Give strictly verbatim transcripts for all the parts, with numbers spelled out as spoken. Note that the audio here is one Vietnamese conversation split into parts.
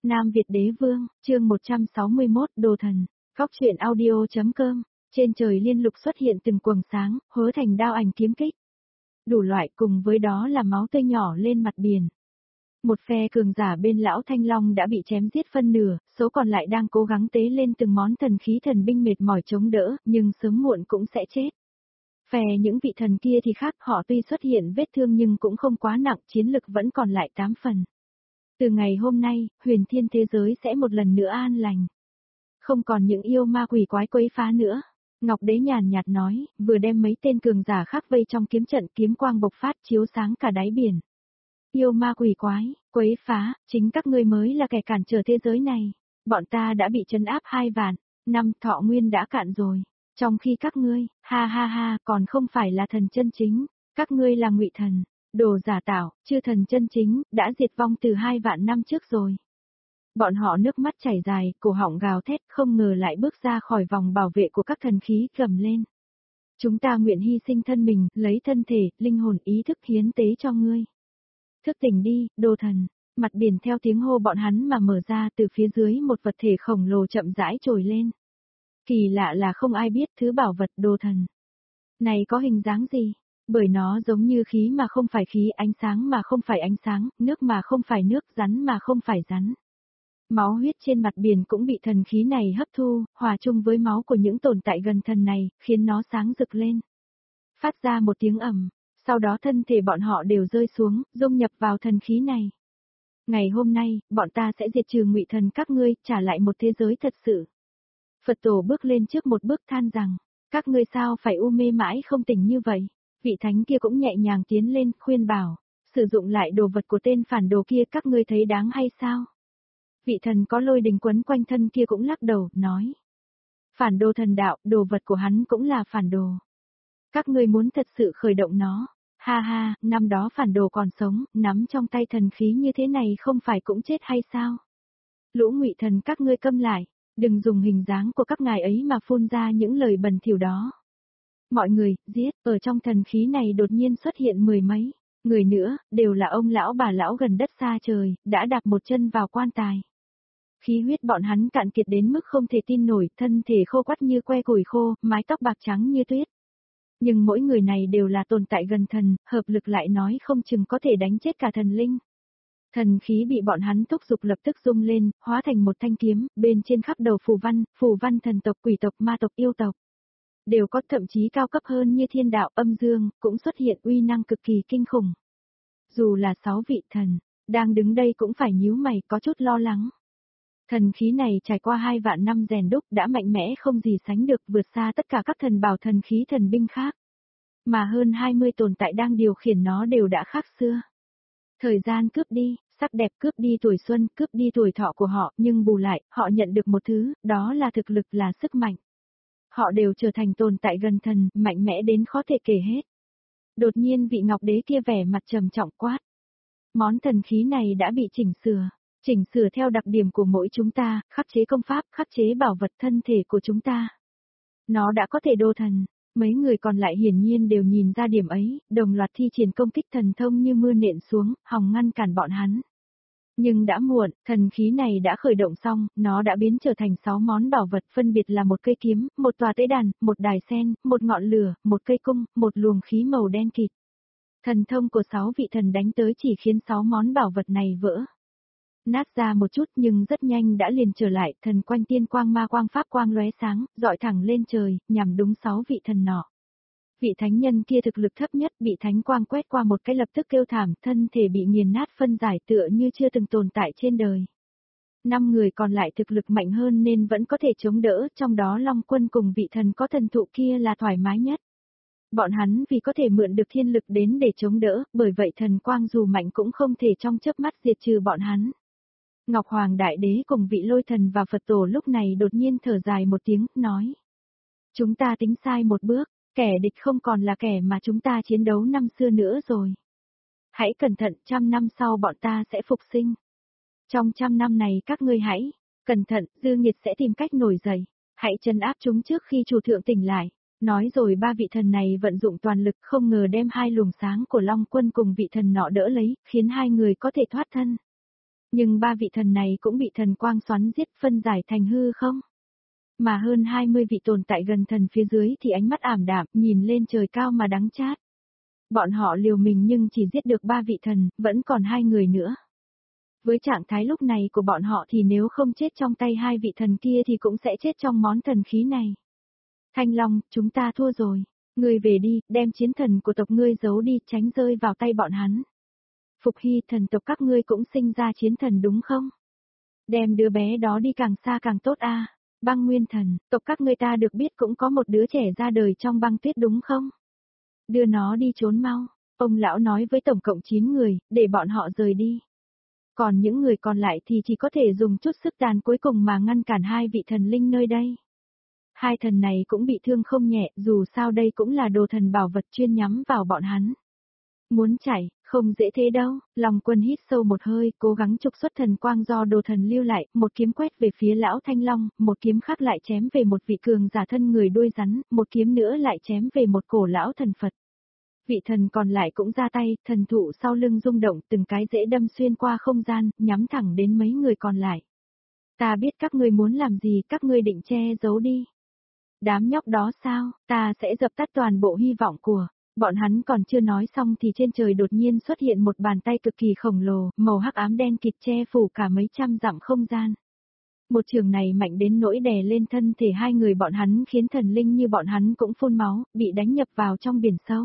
Nam Việt Đế Vương, chương một trăm sáu mươi mốt, Đồ Thần, Góc truyện audio.com, trên trời liên lục xuất hiện từng quầng sáng, hứa thành đao ảnh kiếm kích. Đủ loại cùng với đó là máu tươi nhỏ lên mặt biển. Một phe cường giả bên lão Thanh Long đã bị chém giết phân nửa, số còn lại đang cố gắng tế lên từng món thần khí thần binh mệt mỏi chống đỡ, nhưng sớm muộn cũng sẽ chết. Phe những vị thần kia thì khác, họ tuy xuất hiện vết thương nhưng cũng không quá nặng, chiến lực vẫn còn lại tám phần. Từ ngày hôm nay, huyền thiên thế giới sẽ một lần nữa an lành. Không còn những yêu ma quỷ quái quấy phá nữa. Ngọc Đế nhàn nhạt nói, vừa đem mấy tên cường giả khác vây trong kiếm trận, kiếm quang bộc phát chiếu sáng cả đáy biển. Yêu ma quỷ quái, quấy phá, chính các ngươi mới là kẻ cản trở thế giới này. Bọn ta đã bị trấn áp hai vạn, năm thọ nguyên đã cạn rồi. Trong khi các ngươi, ha ha ha, còn không phải là thần chân chính, các ngươi là ngụy thần, đồ giả tạo, chư thần chân chính, đã diệt vong từ hai vạn năm trước rồi. Bọn họ nước mắt chảy dài, cổ họng gào thét, không ngờ lại bước ra khỏi vòng bảo vệ của các thần khí, gầm lên. Chúng ta nguyện hy sinh thân mình, lấy thân thể, linh hồn ý thức hiến tế cho ngươi. Thức tỉnh đi, đồ thần. Mặt biển theo tiếng hô bọn hắn mà mở ra, từ phía dưới một vật thể khổng lồ chậm rãi trồi lên. Kỳ lạ là không ai biết thứ bảo vật đồ thần này có hình dáng gì, bởi nó giống như khí mà không phải khí, ánh sáng mà không phải ánh sáng, nước mà không phải nước, rắn mà không phải rắn. Máu huyết trên mặt biển cũng bị thần khí này hấp thu, hòa chung với máu của những tồn tại gần thần này, khiến nó sáng rực lên. Phát ra một tiếng ầm, sau đó thân thể bọn họ đều rơi xuống, dung nhập vào thần khí này. Ngày hôm nay, bọn ta sẽ diệt trừ ngụy thần các ngươi, trả lại một thế giới thật sự. Phật tổ bước lên trước một bước than rằng, các ngươi sao phải u mê mãi không tỉnh như vậy. Vị thánh kia cũng nhẹ nhàng tiến lên, khuyên bảo, sử dụng lại đồ vật của tên phản đồ kia các ngươi thấy đáng hay sao? Vị thần có lôi đình quấn quanh thân kia cũng lắc đầu, nói. Phản đồ thần đạo, đồ vật của hắn cũng là phản đồ. Các ngươi muốn thật sự khởi động nó, ha ha, năm đó phản đồ còn sống, nắm trong tay thần khí như thế này không phải cũng chết hay sao? Lũ ngụy thần các ngươi câm lại. Đừng dùng hình dáng của các ngài ấy mà phun ra những lời bẩn thỉu đó. Mọi người, giết, ở trong thần khí này đột nhiên xuất hiện mười mấy người nữa, đều là ông lão bà lão gần đất xa trời, đã đạp một chân vào quan tài. Khí huyết bọn hắn cạn kiệt đến mức không thể tin nổi, thân thể khô quắt như que củi khô, mái tóc bạc trắng như tuyết. Nhưng mỗi người này đều là tồn tại gần thần, hợp lực lại nói không chừng có thể đánh chết cả thần linh. Thần khí bị bọn hắn thúc giục lập tức rung lên, hóa thành một thanh kiếm, bên trên khắp đầu phù văn, phù văn thần tộc, quỷ tộc, ma tộc, yêu tộc. Đều có, thậm chí cao cấp hơn như thiên đạo, âm dương, cũng xuất hiện uy năng cực kỳ kinh khủng. Dù là sáu vị thần, đang đứng đây cũng phải nhíu mày, có chút lo lắng. Thần khí này trải qua hai vạn năm rèn đúc đã mạnh mẽ không gì sánh được, vượt xa tất cả các thần bảo thần khí thần binh khác. Mà hơn hai mươi tồn tại đang điều khiển nó đều đã khác xưa. Thời gian cướp đi, sắc đẹp cướp đi tuổi xuân, cướp đi tuổi thọ của họ, nhưng bù lại, họ nhận được một thứ, đó là thực lực, là sức mạnh. Họ đều trở thành tồn tại gần thần, mạnh mẽ đến khó thể kể hết. Đột nhiên vị Ngọc Đế kia vẻ mặt trầm trọng quát. Món thần khí này đã bị chỉnh sửa, chỉnh sửa theo đặc điểm của mỗi chúng ta, khắc chế công pháp, khắc chế bảo vật thân thể của chúng ta. Nó đã có thể đô thần. Mấy người còn lại hiển nhiên đều nhìn ra điểm ấy, đồng loạt thi triển công kích thần thông như mưa nện xuống, hòng ngăn cản bọn hắn. Nhưng đã muộn, thần khí này đã khởi động xong, nó đã biến trở thành sáu món bảo vật, phân biệt là một cây kiếm, một tòa tế đàn, một đài sen, một ngọn lửa, một cây cung, một luồng khí màu đen kịt. Thần thông của sáu vị thần đánh tới chỉ khiến sáu món bảo vật này vỡ nát ra một chút, nhưng rất nhanh đã liền trở lại, thần quanh tiên quang ma quang pháp quang lóe sáng, dọi thẳng lên trời, nhằm đúng sáu vị thần nọ. Vị thánh nhân kia thực lực thấp nhất bị thánh quang quét qua một cái lập tức kêu thảm, thân thể bị nghiền nát phân giải tựa như chưa từng tồn tại trên đời. Năm người còn lại thực lực mạnh hơn nên vẫn có thể chống đỡ, trong đó Long Quân cùng vị thần có thần thụ kia là thoải mái nhất. Bọn hắn vì có thể mượn được thiên lực đến để chống đỡ, bởi vậy thần quang dù mạnh cũng không thể trong chớp mắt diệt trừ bọn hắn. Ngọc Hoàng Đại Đế cùng vị lôi thần và Phật tổ lúc này đột nhiên thở dài một tiếng, nói. Chúng ta tính sai một bước, kẻ địch không còn là kẻ mà chúng ta chiến đấu năm xưa nữa rồi. Hãy cẩn thận, trăm năm sau bọn ta sẽ phục sinh. Trong trăm năm này các ngươi hãy, cẩn thận, dư nghiệt sẽ tìm cách nổi dậy. Hãy trấn áp chúng trước khi chủ thượng tỉnh lại. Nói rồi ba vị thần này vận dụng toàn lực, không ngờ đem hai luồng sáng của Long Quân cùng vị thần nọ đỡ lấy, khiến hai người có thể thoát thân. Nhưng ba vị thần này cũng bị thần quang xoắn giết phân giải thành hư không? Mà hơn hai mươi vị tồn tại gần thần phía dưới thì ánh mắt ảm đạm, nhìn lên trời cao mà đắng chát. Bọn họ liều mình nhưng chỉ giết được ba vị thần, vẫn còn hai người nữa. Với trạng thái lúc này của bọn họ thì nếu không chết trong tay hai vị thần kia thì cũng sẽ chết trong món thần khí này. Thanh Long, chúng ta thua rồi. Ngươi về đi, đem chiến thần của tộc ngươi giấu đi, tránh rơi vào tay bọn hắn. Phục Hy, thần tộc các ngươi cũng sinh ra chiến thần đúng không? Đem đứa bé đó đi càng xa càng tốt a. À. Băng Nguyên thần, tộc các ngươi ta được biết cũng có một đứa trẻ ra đời trong băng tuyết đúng không? Đưa nó đi trốn mau. Ông lão nói với tổng cộng chín người, để bọn họ rời đi. Còn những người còn lại thì chỉ có thể dùng chút sức tàn cuối cùng mà ngăn cản hai vị thần linh nơi đây. Hai thần này cũng bị thương không nhẹ, dù sao đây cũng là đồ thần bảo vật chuyên nhắm vào bọn hắn. Muốn chạy, không dễ thế đâu, Long Quân hít sâu một hơi, cố gắng trục xuất thần quang do đồ thần lưu lại, một kiếm quét về phía lão Thanh Long, một kiếm khác lại chém về một vị cường giả thân người đuôi rắn, một kiếm nữa lại chém về một cổ lão thần Phật. Vị thần còn lại cũng ra tay, thần thụ sau lưng rung động, từng cái rễ đâm xuyên qua không gian, nhắm thẳng đến mấy người còn lại. Ta biết các ngươi muốn làm gì, các ngươi định che giấu đi. Đám nhóc đó sao, ta sẽ dập tắt toàn bộ hy vọng của. Bọn hắn còn chưa nói xong thì trên trời đột nhiên xuất hiện một bàn tay cực kỳ khổng lồ, màu hắc ám đen kịt che phủ cả mấy trăm dặm không gian. Một trường này mạnh đến nỗi đè lên thân thể hai người bọn hắn khiến thần linh như bọn hắn cũng phun máu, bị đánh nhập vào trong biển sâu.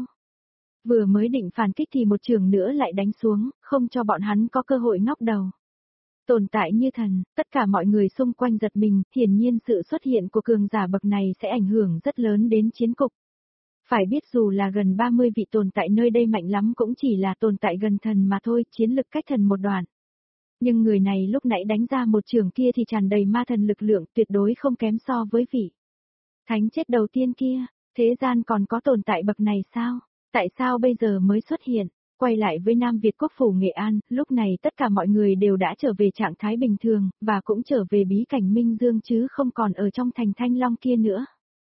Vừa mới định phản kích thì một trường nữa lại đánh xuống, không cho bọn hắn có cơ hội ngóc đầu. Tồn tại như thần, tất cả mọi người xung quanh giật mình, hiển nhiên sự xuất hiện của cường giả bậc này sẽ ảnh hưởng rất lớn đến chiến cục. Phải biết dù là gần ba mươi vị tồn tại nơi đây mạnh lắm cũng chỉ là tồn tại gần thần mà thôi, chiến lực cách thần một đoạn. Nhưng người này lúc nãy đánh ra một trường kia thì tràn đầy ma thần lực lượng, tuyệt đối không kém so với vị thánh chết đầu tiên kia. Thế gian còn có tồn tại bậc này sao? Tại sao bây giờ mới xuất hiện? Quay lại với Nam Việt Quốc phủ Nghệ An, lúc này tất cả mọi người đều đã trở về trạng thái bình thường, và cũng trở về bí cảnh Minh Dương chứ không còn ở trong thành Thanh Long kia nữa.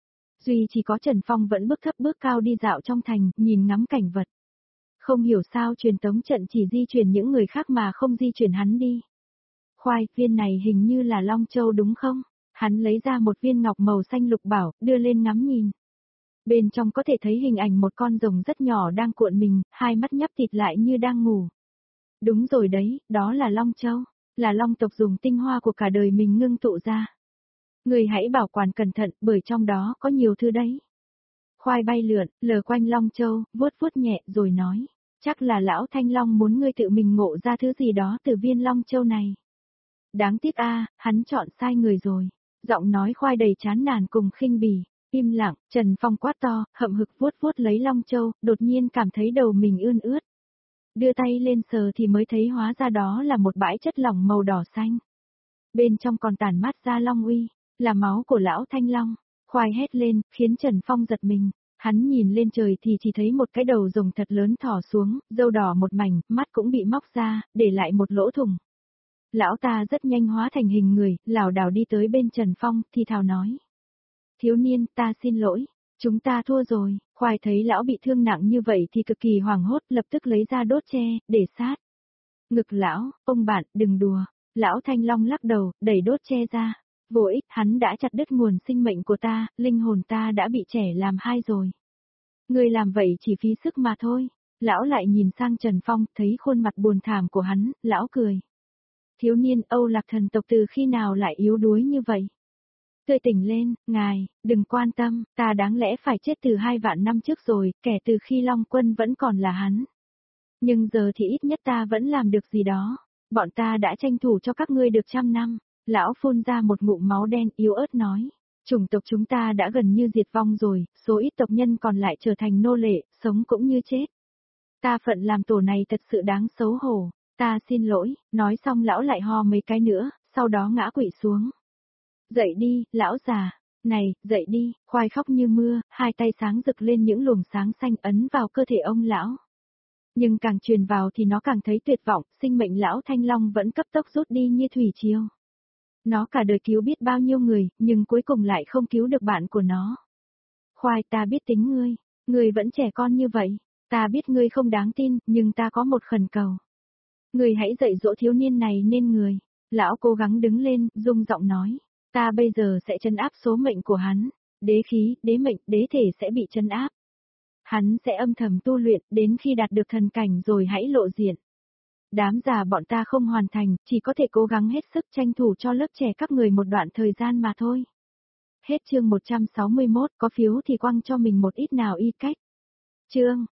Duy chỉ có Trần Phong vẫn bước thấp bước cao đi dạo trong thành, nhìn ngắm cảnh vật. Không hiểu sao truyền tống trận chỉ di chuyển những người khác mà không di chuyển hắn đi. Khoai, viên này hình như là Long Châu đúng không? Hắn lấy ra một viên ngọc màu xanh lục bảo, đưa lên ngắm nhìn. Bên trong có thể thấy hình ảnh một con rồng rất nhỏ đang cuộn mình, hai mắt nhắm tịt lại như đang ngủ. Đúng rồi đấy, đó là Long Châu, là Long tộc dùng tinh hoa của cả đời mình ngưng tụ ra. Người hãy bảo quản cẩn thận, bởi trong đó có nhiều thứ đấy. Khoai bay lượn, lờ quanh Long Châu, vuốt vuốt nhẹ rồi nói, chắc là lão Thanh Long muốn ngươi tự mình ngộ ra thứ gì đó từ viên Long Châu này. Đáng tiếc a, hắn chọn sai người rồi. Giọng nói Khoai đầy chán nản cùng khinh bỉ. Im lặng, Trần Phong quát to, hậm hực vuốt vuốt lấy Long Châu, đột nhiên cảm thấy đầu mình ươn ướt. Đưa tay lên sờ thì mới thấy hóa ra đó là một bãi chất lỏng màu đỏ xanh. Bên trong còn tản mát ra long uy, là máu của lão Thanh Long. Khoai hét lên, khiến Trần Phong giật mình. Hắn nhìn lên trời thì chỉ thấy một cái đầu rồng thật lớn thỏ xuống, râu đỏ một mảnh, mắt cũng bị móc ra, để lại một lỗ thủng. Lão ta rất nhanh hóa thành hình người, lảo đảo đi tới bên Trần Phong, thì thào nói. Thiếu niên, ta xin lỗi, chúng ta thua rồi. Khoai thấy lão bị thương nặng như vậy thì cực kỳ hoảng hốt, lập tức lấy ra đốt tre, để sát. Ngực lão, ông bạn, đừng đùa. Lão Thanh Long lắc đầu, đẩy đốt tre ra. Vô ích, hắn đã chặt đứt nguồn sinh mệnh của ta, linh hồn ta đã bị trẻ làm hai rồi. Người làm vậy chỉ phí sức mà thôi. Lão lại nhìn sang Trần Phong, thấy khuôn mặt buồn thảm của hắn, lão cười. Thiếu niên, Âu Lạc thần tộc từ khi nào lại yếu đuối như vậy? Tươi tỉnh lên, ngài, đừng quan tâm, ta đáng lẽ phải chết từ hai vạn năm trước rồi, kể từ khi Long Quân vẫn còn là hắn. Nhưng giờ thì ít nhất ta vẫn làm được gì đó, bọn ta đã tranh thủ cho các ngươi được trăm năm. Lão phun ra một ngụm máu đen yếu ớt nói, chủng tộc chúng ta đã gần như diệt vong rồi, số ít tộc nhân còn lại trở thành nô lệ, sống cũng như chết. Ta phận làm tổ này thật sự đáng xấu hổ, ta xin lỗi, nói xong lão lại ho mấy cái nữa, sau đó ngã quỵ xuống. Dậy đi, lão già, này, dậy đi, Khoai khóc như mưa, hai tay sáng rực lên những luồng sáng xanh ấn vào cơ thể ông lão. Nhưng càng truyền vào thì nó càng thấy tuyệt vọng, sinh mệnh lão Thanh Long vẫn cấp tốc rút đi như thủy triều. Nó cả đời cứu biết bao nhiêu người, nhưng cuối cùng lại không cứu được bạn của nó. Khoai, ta biết tính ngươi, ngươi vẫn trẻ con như vậy, ta biết ngươi không đáng tin, nhưng ta có một khẩn cầu. Người hãy dạy dỗ thiếu niên này nên người. Lão cố gắng đứng lên, rung giọng nói. Ta bây giờ sẽ trấn áp số mệnh của hắn. Đế khí, đế mệnh, đế thể sẽ bị trấn áp. Hắn sẽ âm thầm tu luyện, đến khi đạt được thần cảnh rồi hãy lộ diện. Đám già bọn ta không hoàn thành, chỉ có thể cố gắng hết sức tranh thủ cho lớp trẻ các người một đoạn thời gian mà thôi. Hết chương một trăm sáu mươi mốt, có phiếu thì quăng cho mình một ít nào y cách. Chương